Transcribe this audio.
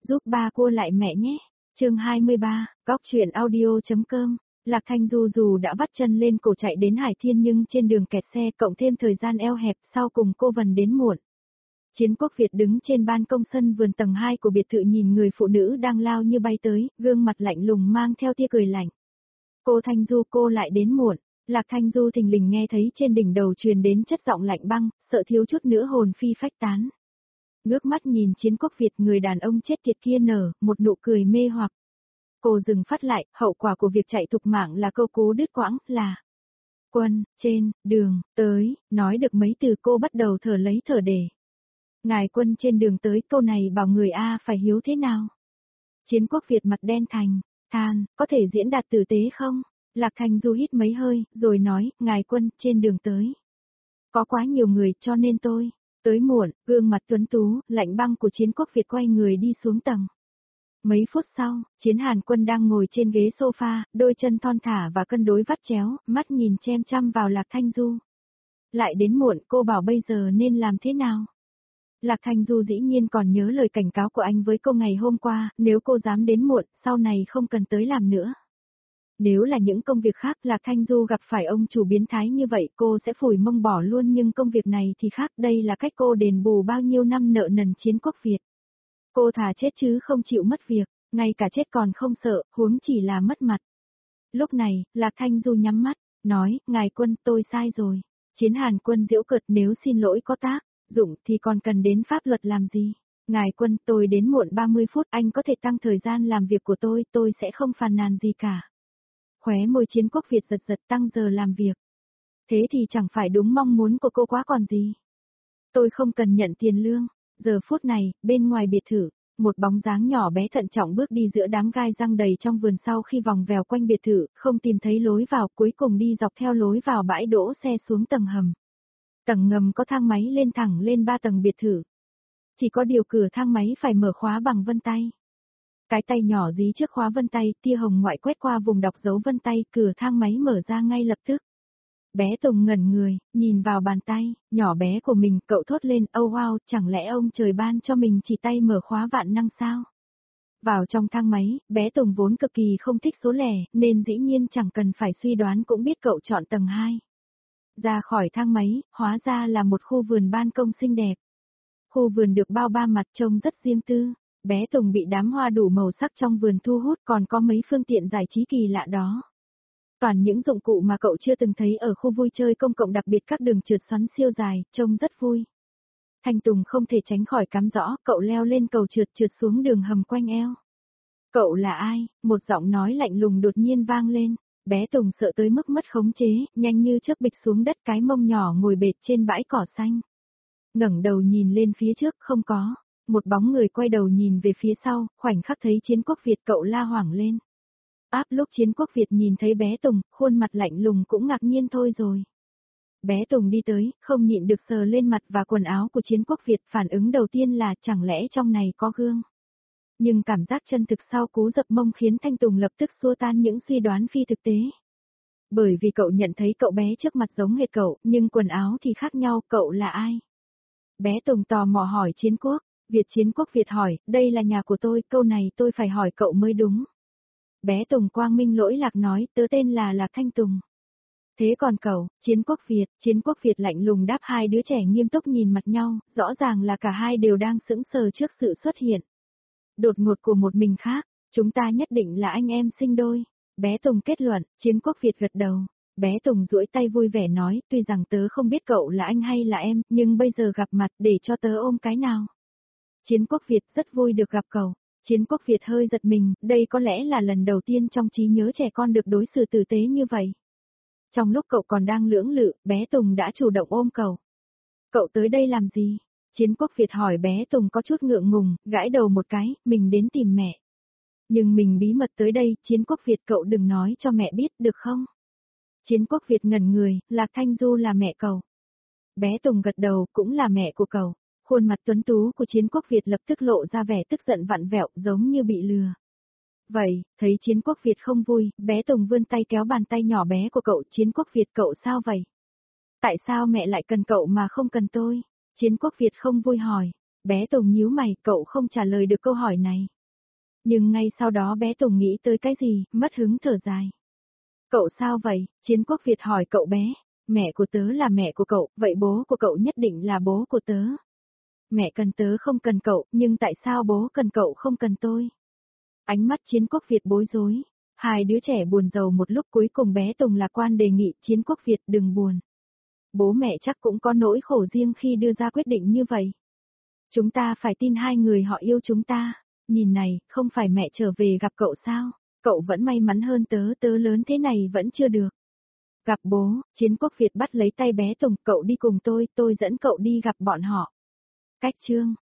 Giúp ba cua lại mẹ nhé. Chương 23, góc truyện audio.com. Lạc Thanh Du dù đã vắt chân lên cổ chạy đến Hải Thiên nhưng trên đường kẹt xe cộng thêm thời gian eo hẹp sau cùng cô Vân đến muộn. Chiến Quốc Việt đứng trên ban công sân vườn tầng 2 của biệt thự nhìn người phụ nữ đang lao như bay tới, gương mặt lạnh lùng mang theo tia cười lạnh. Cô Thanh Du, cô lại đến muộn. Lạc Thanh Du thình lình nghe thấy trên đỉnh đầu truyền đến chất giọng lạnh băng, sợ thiếu chút nữa hồn phi phách tán. Ngước mắt nhìn Chiến Quốc Việt, người đàn ông chết tiệt kia nở một nụ cười mê hoặc. Cô dừng phát lại, hậu quả của việc chạy thục mạng là câu cú đứt quãng, là Quân, trên, đường, tới, nói được mấy từ cô bắt đầu thở lấy thở để. Ngài Quân trên đường tới, câu này bảo người A phải hiếu thế nào? Chiến Quốc Việt mặt đen thành, than, có thể diễn đạt tử tế không? Lạc Thanh Du hít mấy hơi, rồi nói, Ngài Quân trên đường tới. Có quá nhiều người cho nên tôi tới muộn. Gương mặt tuấn tú, lạnh băng của Chiến Quốc Việt quay người đi xuống tầng. Mấy phút sau, Chiến Hàn Quân đang ngồi trên ghế sofa, đôi chân thon thả và cân đối vắt chéo, mắt nhìn chăm chăm vào Lạc Thanh Du. Lại đến muộn, cô bảo bây giờ nên làm thế nào? Lạc Thanh Du dĩ nhiên còn nhớ lời cảnh cáo của anh với cô ngày hôm qua, nếu cô dám đến muộn, sau này không cần tới làm nữa. Nếu là những công việc khác, Lạc Thanh Du gặp phải ông chủ biến thái như vậy cô sẽ phủi mông bỏ luôn, nhưng công việc này thì khác, đây là cách cô đền bù bao nhiêu năm nợ nần Chiến Quốc Việt. Cô thà chết chứ không chịu mất việc, ngay cả chết còn không sợ, huống chỉ là mất mặt. Lúc này, Lạc Thanh Du nhắm mắt, nói, Ngài Quân tôi sai rồi. Chiến Hàn Quân giễu cợt, nếu xin lỗi có tác dụng thì còn cần đến pháp luật làm gì? Ngài Quân tôi đến muộn 30 phút, anh có thể tăng thời gian làm việc của tôi sẽ không phàn nàn gì cả. Khóe môi Chiến Quốc Việt giật giật, tăng giờ làm việc. Thế thì chẳng phải đúng mong muốn của cô quá còn gì. Tôi không cần nhận tiền lương. Giờ phút này, bên ngoài biệt thự, một bóng dáng nhỏ bé thận trọng bước đi giữa đám gai răng đầy trong vườn, sau khi vòng vèo quanh biệt thự, không tìm thấy lối vào, cuối cùng đi dọc theo lối vào bãi đỗ xe xuống tầng hầm. Tầng ngầm có thang máy lên thẳng lên 3 tầng biệt thự. Chỉ có điều cửa thang máy phải mở khóa bằng vân tay. Cái tay nhỏ dí trước khóa vân tay, tia hồng ngoại quét qua vùng đọc dấu vân tay, cửa thang máy mở ra ngay lập tức. Bé Tùng ngẩn người, nhìn vào bàn tay nhỏ bé của mình, cậu thốt lên, oh wow, chẳng lẽ ông trời ban cho mình chỉ tay mở khóa vạn năng sao? Vào trong thang máy, bé Tùng vốn cực kỳ không thích số lẻ, nên dĩ nhiên chẳng cần phải suy đoán cũng biết cậu chọn tầng 2. Ra khỏi thang máy, hóa ra là một khu vườn ban công xinh đẹp. Khu vườn được bao ba mặt trông rất riêng tư. Bé Tùng bị đám hoa đủ màu sắc trong vườn thu hút, còn có mấy phương tiện giải trí kỳ lạ đó. Toàn những dụng cụ mà cậu chưa từng thấy ở khu vui chơi công cộng, đặc biệt các đường trượt xoắn siêu dài, trông rất vui. Thanh Tùng không thể tránh khỏi cắm rõ, cậu leo lên cầu trượt trượt xuống đường hầm quanh eo. Cậu là ai? Một giọng nói lạnh lùng đột nhiên vang lên. Bé Tùng sợ tới mức mất khống chế, nhanh như chớp bịch xuống đất, cái mông nhỏ ngồi bệt trên bãi cỏ xanh. Ngẩng đầu nhìn lên phía trước, không có. Một bóng người quay đầu nhìn về phía sau, khoảnh khắc thấy Chiến Quốc Việt, cậu la hoảng lên. Lúc Chiến Quốc Việt nhìn thấy bé Tùng, khuôn mặt lạnh lùng cũng ngạc nhiên thôi rồi. Bé Tùng đi tới, không nhịn được sờ lên mặt và quần áo của Chiến Quốc Việt, phản ứng đầu tiên là chẳng lẽ trong này có gương. Nhưng cảm giác chân thực sau cú dập mông khiến Thanh Tùng lập tức xua tan những suy đoán phi thực tế. Bởi vì cậu nhận thấy cậu bé trước mặt giống hệt cậu, nhưng quần áo thì khác nhau, cậu là ai? Bé Tùng tò mò hỏi Chiến Quốc Việt. Chiến Quốc Việt hỏi, đây là nhà của tôi, câu này tôi phải hỏi cậu mới đúng. Bé Tùng quang minh lỗi lạc nói, tớ tên là Lạc Thanh Tùng. Thế còn cậu? Chiến Quốc Việt lạnh lùng đáp. Hai đứa trẻ nghiêm túc nhìn mặt nhau, rõ ràng là cả hai đều đang sững sờ trước sự xuất hiện đột ngột của một mình khác. Chúng ta nhất định là anh em sinh đôi. Bé Tùng kết luận. Chiến Quốc Việt gật đầu. Bé Tùng duỗi tay vui vẻ nói, tuy rằng tớ không biết cậu là anh hay là em, nhưng bây giờ gặp mặt, để cho tớ ôm cái nào. Chiến Quốc Việt rất vui được gặp cậu. Chiến Quốc Việt hơi giật mình, đây có lẽ là lần đầu tiên trong trí nhớ trẻ con được đối xử tử tế như vậy. Trong lúc cậu còn đang lưỡng lự, bé Tùng đã chủ động ôm cậu. Cậu tới đây làm gì? Chiến Quốc Việt hỏi. Bé Tùng có chút ngượng ngùng, gãi đầu một cái, mình đến tìm mẹ. Nhưng mình bí mật tới đây. Chiến Quốc Việt, cậu đừng nói cho mẹ biết, được không? Chiến Quốc Việt ngẩn người, Lạc Thanh Du là mẹ cậu. Bé Tùng gật đầu, cũng là mẹ của cậu. Khuôn mặt tuấn tú của Chiến Quốc Việt lập tức lộ ra vẻ tức giận vặn vẹo, giống như bị lừa. Vậy, thấy Chiến Quốc Việt không vui, bé Tùng vươn tay kéo bàn tay nhỏ bé của cậu. Chiến Quốc Việt, cậu sao vậy? Tại sao mẹ lại cần cậu mà không cần tôi? Chiến Quốc Việt không vui hỏi. Bé Tùng nhíu mày, cậu không trả lời được câu hỏi này. Nhưng ngay sau đó bé Tùng nghĩ tới cái gì, mất hứng thở dài. Cậu sao vậy? Chiến Quốc Việt hỏi cậu bé. Mẹ của tớ là mẹ của cậu, vậy bố của cậu nhất định là bố của tớ. Mẹ cần tớ không cần cậu, nhưng tại sao bố cần cậu không cần tôi? Ánh mắt Chiến Quốc Việt bối rối. Hai đứa trẻ buồn rầu một lúc, cuối cùng bé Tùng lạc quan đề nghị Chiến Quốc Việt đừng buồn. Bố mẹ chắc cũng có nỗi khổ riêng khi đưa ra quyết định như vậy. Chúng ta phải tin hai người họ yêu chúng ta. Nhìn này, không phải mẹ trở về gặp cậu sao? Cậu vẫn may mắn hơn tớ, tớ lớn thế này vẫn chưa được. Gặp bố, Chiến Quốc Việt bắt lấy tay bé Tùng, cậu đi cùng tôi dẫn cậu đi gặp bọn họ. Cách chương